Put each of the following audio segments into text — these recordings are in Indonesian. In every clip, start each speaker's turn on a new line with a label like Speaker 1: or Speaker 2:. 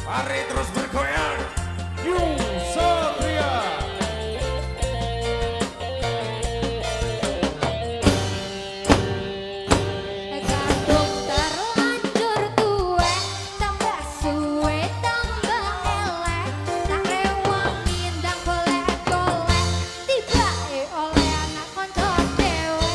Speaker 1: Mari terus bergoyang. Yung Satria.
Speaker 2: Kadung terlanjur tuwe, tambah suwe tambah elek. Tak rewangi ndang golek-golek, tibake oleh anak kanca dhewe.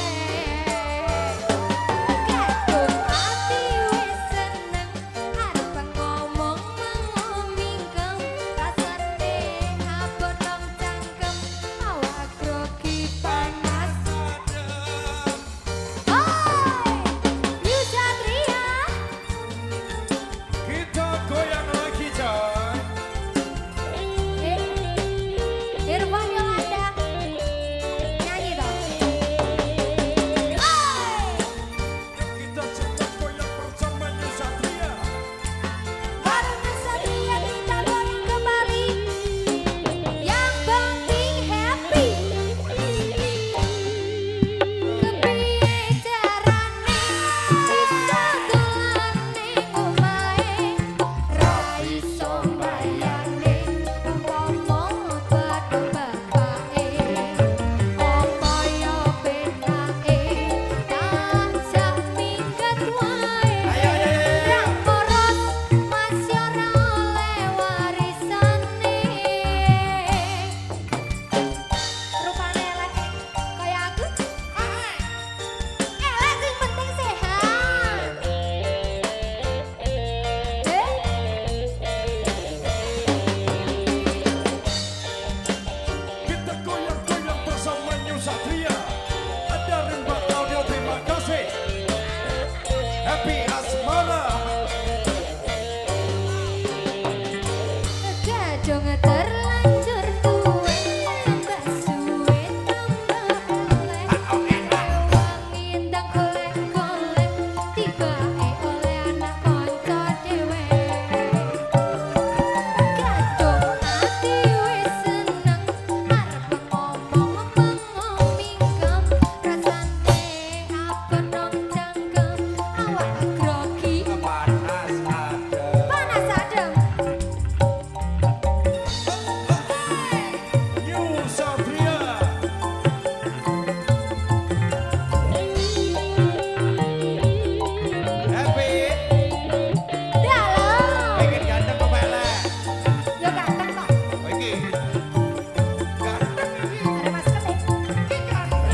Speaker 2: Kadung ati wis seneng, arep ngomong mengomingkem. Rasane abot nang cangkem, awak grogi panas. New Satria,
Speaker 1: Kita goyang lagi coy.
Speaker 2: Irfan Yolanda, nyanyi dong.
Speaker 1: Kita sedang goyang bersama New Satria.
Speaker 2: Bareng New Satria kita goyang kembali. Yang penting happy. Kepiye carane bisa dolan ning omahe, ra iso mbayane umpama padha bapake. Apa yo penake tansah minggat wae. Ra poros mas yo ora oleh warisane. Rupane elek kaya aku. Elek sing penting sehat.
Speaker 1: Kita goyang-goyang bersama New Satria. Ada Rimba Audio, terima kasih. Happy Asmara.
Speaker 2: Kadung terlanjur tuwe, tambah suwe tambah elek. Wangi ndang golek-golek, tibake oleh anak kanca dhewe. Kadung ati wis seneng, arep ngomong mengomingkem. Rasane abot nang cangkem, awak grogi
Speaker 1: Panas ada.
Speaker 2: panas adem.
Speaker 1: New Satria. Happy.
Speaker 2: Dalam,
Speaker 1: Pengen ganteng apa elek?
Speaker 2: yo ganteng kok.
Speaker 1: Oh, iki. Ganteng iki.
Speaker 2: Ada masker deh.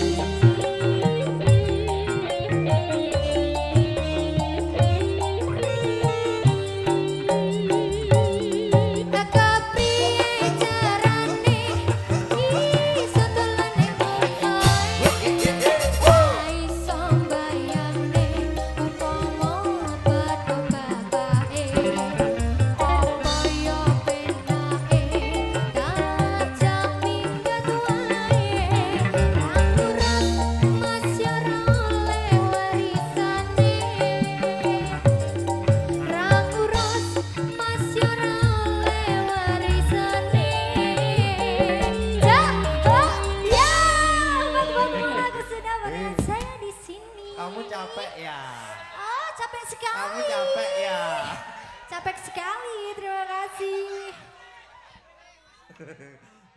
Speaker 2: Kepiye carane iso dolan ning omahe, ra iso mbayane umpama padha bapake. Apa yo penake tansah minggat wae. Rangkuras mas yo ora oleh warisane. Rangkuras mas yo ora oleh warisane. Ya, oh, ya, bagaimana lagu sudah dengan saya di sini.
Speaker 1: Kamu capek ya?
Speaker 2: Oh, capek sekali.
Speaker 1: Kamu capek ya?
Speaker 2: Capek sekali. Terima kasih.